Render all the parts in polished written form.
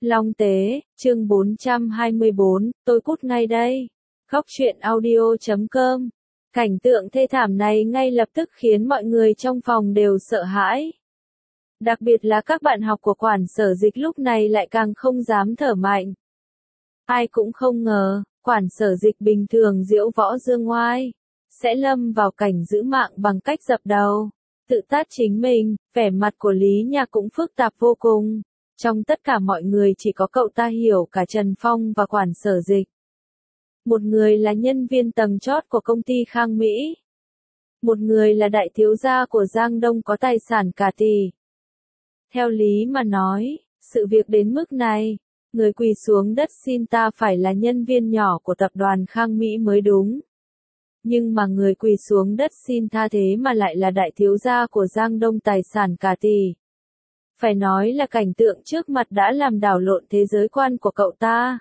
Long Tế, chương 424, tôi cút ngay đây. Góc truyện audio.com. Cảnh tượng thê thảm này ngay lập tức khiến mọi người trong phòng đều sợ hãi. Đặc biệt là các bạn học của quản sở dịch lúc này lại càng không dám thở mạnh. Ai cũng không ngờ, quản sở dịch bình thường diễu võ dương ngoai, sẽ lâm vào cảnh giữ mạng bằng cách dập đầu, tự tát chính mình. Vẻ mặt của Lý Nhạc cũng phức tạp vô cùng. Trong tất cả mọi người chỉ có cậu ta hiểu cả Trần Phong và quản sở dịch. Một người là nhân viên tầng chót của công ty Khang Mỹ. Một người là đại thiếu gia của Giang Đông có tài sản cả tỷ. Theo lý mà nói, sự việc đến mức này, người quỳ xuống đất xin ta phải là nhân viên nhỏ của tập đoàn Khang Mỹ mới đúng. Nhưng mà người quỳ xuống đất xin tha thế mà lại là đại thiếu gia của Giang Đông tài sản cả tỷ. Phải nói là cảnh tượng trước mặt đã làm đảo lộn thế giới quan của cậu ta.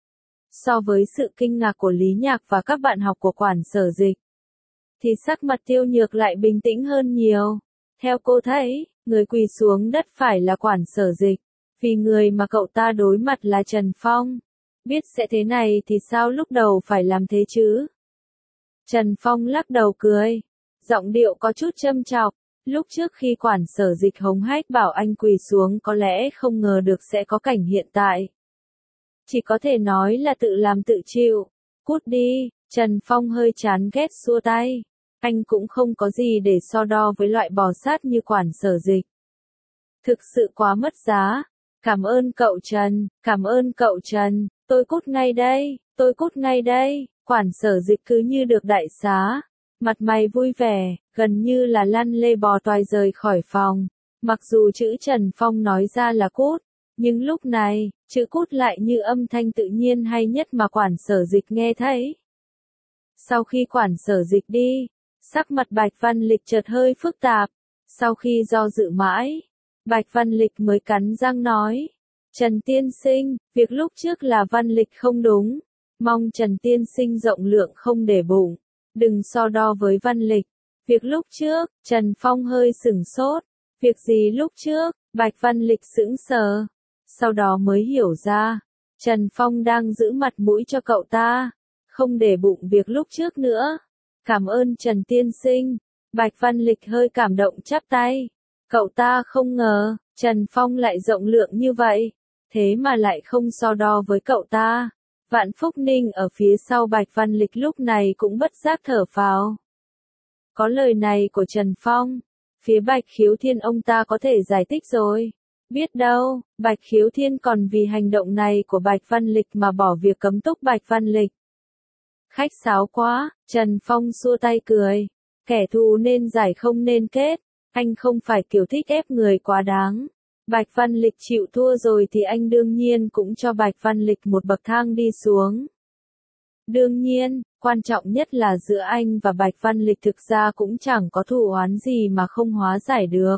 So với sự kinh ngạc của Lý Nhạc và các bạn học của quản sở dịch, thì sắc mặt Tiêu Nhược lại bình tĩnh hơn nhiều. Theo cô thấy, người quỳ xuống đất phải là quản sở dịch, vì người mà cậu ta đối mặt là Trần Phong. Biết sẽ thế này thì sao lúc đầu phải làm thế chứ? Trần Phong lắc đầu cười, giọng điệu có chút châm chọc. Lúc trước khi quản sở dịch hống hách bảo anh quỳ xuống có lẽ không ngờ được sẽ có cảnh hiện tại. Chỉ có thể nói là tự làm tự chịu. Cút đi, Trần Phong hơi chán ghét xua tay. Anh cũng không có gì để so đo với loại bò sát như quản sở dịch. Thực sự quá mất giá. Cảm ơn cậu Trần, cảm ơn cậu Trần, tôi cút ngay đây, tôi cút ngay đây. Quản sở dịch cứ như được đại xá. Mặt mày vui vẻ, gần như là lăn lê bò toài rời khỏi phòng. Mặc dù chữ Trần Phong nói ra là cút, nhưng lúc này, chữ cút lại như âm thanh tự nhiên hay nhất mà quản sở dịch nghe thấy. Sau khi quản sở dịch đi, sắc mặt Bạch Văn Lịch chợt hơi phức tạp. Sau khi do dự mãi, Bạch Văn Lịch mới cắn răng nói. Trần tiên sinh, việc lúc trước là Văn Lịch không đúng. Mong Trần tiên sinh rộng lượng không để bụng. Đừng so đo với Văn Lịch. Việc lúc trước, Trần Phong hơi sửng sốt. Việc gì lúc trước? Bạch Văn Lịch sững sờ. Sau đó mới hiểu ra. Trần Phong đang giữ mặt mũi cho cậu ta. Không để bụng việc lúc trước nữa. Cảm ơn Trần tiên sinh. Bạch Văn Lịch hơi cảm động chắp tay. Cậu ta không ngờ, Trần Phong lại rộng lượng như vậy. Thế mà lại không so đo với cậu ta. Vạn Phúc Ninh ở phía sau Bạch Văn Lịch lúc này cũng bất giác thở phào. Có lời này của Trần Phong, phía Bạch Khiếu Thiên ông ta có thể giải thích rồi. Biết đâu, Bạch Khiếu Thiên còn vì hành động này của Bạch Văn Lịch mà bỏ việc cấm túc Bạch Văn Lịch. Khách sáo quá, Trần Phong xua tay cười. Kẻ thù nên giải không nên kết, anh không phải kiểu thích ép người quá đáng. Bạch Văn Lịch chịu thua rồi thì anh đương nhiên cũng cho Bạch Văn Lịch một bậc thang đi xuống. Đương nhiên, quan trọng nhất là giữa anh và Bạch Văn Lịch thực ra cũng chẳng có thù oán gì mà không hóa giải được.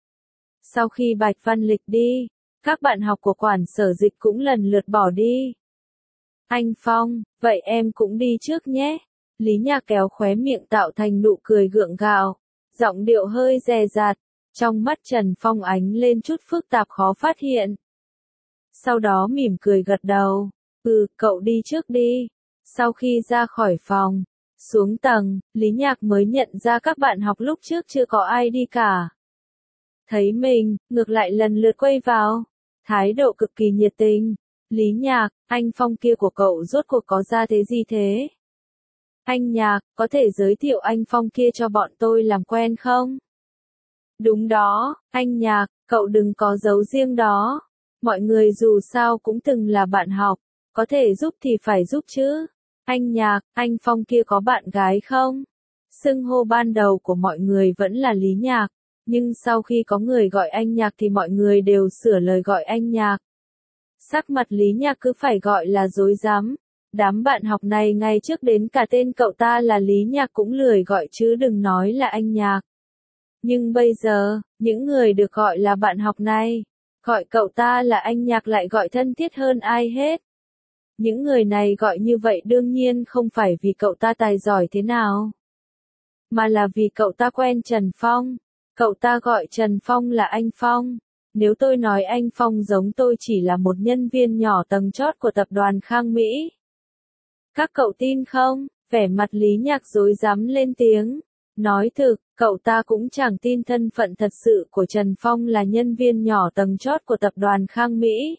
Sau khi Bạch Văn Lịch đi, các bạn học của quản sở dịch cũng lần lượt bỏ đi. Anh Phong, vậy em cũng đi trước nhé. Lý Nhạc kéo khóe miệng tạo thành nụ cười gượng gạo, giọng điệu hơi dè dặt. Trong mắt Trần Phong ánh lên chút phức tạp khó phát hiện. Sau đó mỉm cười gật đầu. Cậu đi trước đi. Sau khi ra khỏi phòng, xuống tầng, Lý Nhạc mới nhận ra các bạn học lúc trước chưa có ai đi cả. Thấy mình, ngược lại lần lượt quay vào. Thái độ cực kỳ nhiệt tình. Lý Nhạc, anh Phong kia của cậu rốt cuộc có ra thế gì thế? Anh Nhạc, có thể giới thiệu anh Phong kia cho bọn tôi làm quen không? Đúng đó, anh Nhạc, cậu đừng có giấu riêng đó. Mọi người dù sao cũng từng là bạn học, có thể giúp thì phải giúp chứ. Anh Nhạc, anh Phong kia có bạn gái không? Xưng hô ban đầu của mọi người vẫn là Lý Nhạc, nhưng sau khi có người gọi anh Nhạc thì mọi người đều sửa lời gọi anh Nhạc. Sắc mặt Lý Nhạc cứ phải gọi là rối rắm. Đám bạn học này ngay trước đến cả tên cậu ta là Lý Nhạc cũng lười gọi chứ đừng nói là anh Nhạc. Nhưng bây giờ, những người được gọi là bạn học này, gọi cậu ta là anh Nhạc lại gọi thân thiết hơn ai hết. Những người này gọi như vậy đương nhiên không phải vì cậu ta tài giỏi thế nào, mà là vì cậu ta quen Trần Phong. Cậu ta gọi Trần Phong là anh Phong. Nếu tôi nói anh Phong giống tôi chỉ là một nhân viên nhỏ tầng chót của tập đoàn Khang Mỹ. Các cậu tin không? Vẻ mặt Lý Nhạc rối rắm lên tiếng. Nói thực, cậu ta cũng chẳng tin thân phận thật sự của Trần Phong là nhân viên nhỏ tầng chót của tập đoàn Khang Mỹ.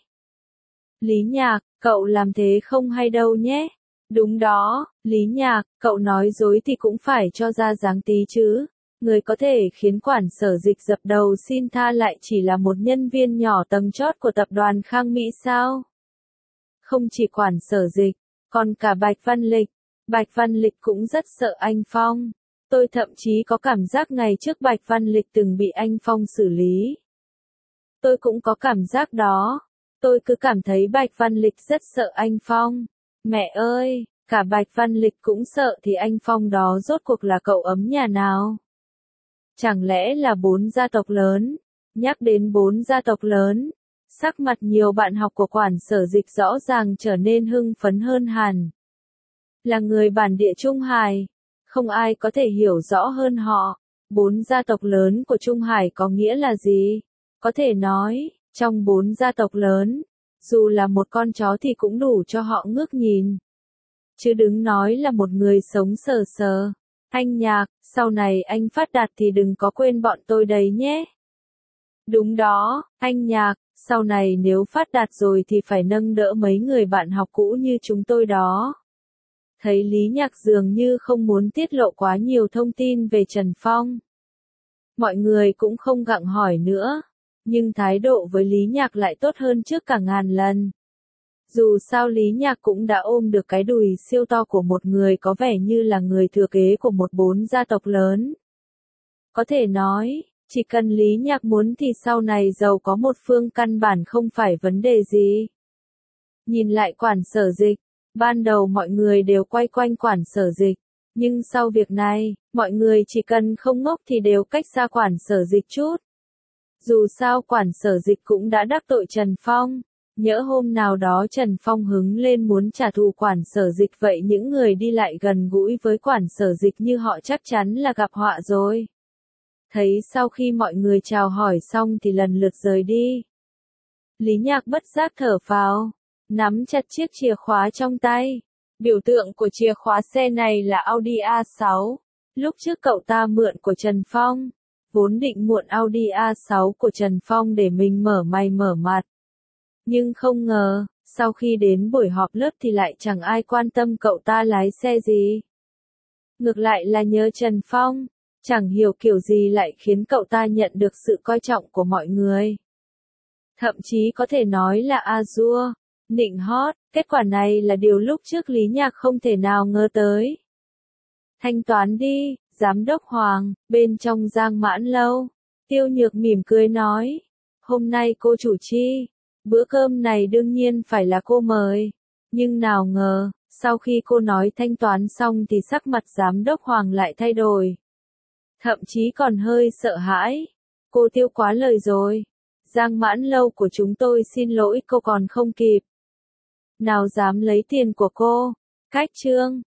Lý Nhạc, cậu làm thế không hay đâu nhé. Đúng đó, Lý Nhạc, cậu nói dối thì cũng phải cho ra dáng tí chứ. Người có thể khiến quản sở dịch dập đầu xin tha lại chỉ là một nhân viên nhỏ tầng chót của tập đoàn Khang Mỹ sao? Không chỉ quản sở dịch, còn cả Bạch Văn Lịch. Bạch Văn Lịch cũng rất sợ anh Phong. Tôi thậm chí có cảm giác ngày trước Bạch Văn Lịch từng bị anh Phong xử lý. Tôi cũng có cảm giác đó. Tôi cứ cảm thấy Bạch Văn Lịch rất sợ anh Phong. Mẹ ơi, cả Bạch Văn Lịch cũng sợ thì anh Phong đó rốt cuộc là cậu ấm nhà nào? Chẳng lẽ là 4 gia tộc lớn? Nhắc đến 4 gia tộc lớn, sắc mặt nhiều bạn học của quản sở dịch rõ ràng trở nên hưng phấn hơn hẳn. Là người bản địa Trung Hải, không ai có thể hiểu rõ hơn họ. 4 gia tộc lớn của Trung Hải có nghĩa là gì? Có thể nói, trong 4 gia tộc lớn, dù là một con chó thì cũng đủ cho họ ngước nhìn. Chứ đừng nói là một người sống sờ sờ. Anh Nhạc, sau này anh phát đạt thì đừng có quên bọn tôi đấy nhé. Đúng đó, anh Nhạc, sau này nếu phát đạt rồi thì phải nâng đỡ mấy người bạn học cũ như chúng tôi đó. Thấy Lý Nhạc dường như không muốn tiết lộ quá nhiều thông tin về Trần Phong. Mọi người cũng không gặng hỏi nữa, nhưng thái độ với Lý Nhạc lại tốt hơn trước cả ngàn lần. Dù sao Lý Nhạc cũng đã ôm được cái đùi siêu to của một người có vẻ như là người thừa kế của một 4 gia tộc lớn. Có thể nói, chỉ cần Lý Nhạc muốn thì sau này giàu có một phương căn bản không phải vấn đề gì. Nhìn lại quản sở dịch, ban đầu mọi người đều quay quanh quản sở dịch, nhưng sau việc này, mọi người chỉ cần không ngốc thì đều cách xa quản sở dịch chút. Dù sao quản sở dịch cũng đã đắc tội Trần Phong. Nhỡ hôm nào đó Trần Phong hứng lên muốn trả thù quản sở dịch vậy những người đi lại gần gũi với quản sở dịch như họ chắc chắn là gặp họa rồi. Thấy sau khi mọi người chào hỏi xong thì lần lượt rời đi. Lý Nhạc bất giác thở phào, nắm chặt chiếc chìa khóa trong tay. Biểu tượng của chìa khóa xe này là Audi A6. Lúc trước cậu ta mượn của Trần Phong. Vốn định mượn Audi A6 của Trần Phong để mình mở mày mở mặt. Nhưng không ngờ, sau khi đến buổi họp lớp thì lại chẳng ai quan tâm cậu ta lái xe gì. Ngược lại là nhớ Trần Phong, chẳng hiểu kiểu gì lại khiến cậu ta nhận được sự coi trọng của mọi người. Thậm chí có thể nói là Azure, nịnh hót, kết quả này là điều lúc trước Lý Nhạc không thể nào ngờ tới. Thanh toán đi, Giám đốc Hoàng, bên trong Giang Mãn Lâu. Tiêu Nhược mỉm cười nói, hôm nay cô chủ chi. Bữa cơm này đương nhiên phải là cô mời. Nhưng nào ngờ, sau khi cô nói thanh toán xong thì sắc mặt giám đốc Hoàng lại thay đổi. Thậm chí còn hơi sợ hãi. Cô Tiêu quá lời rồi. Giang Mãn Lâu của chúng tôi xin lỗi cô còn không kịp. Nào dám lấy tiền của cô. Cách trương.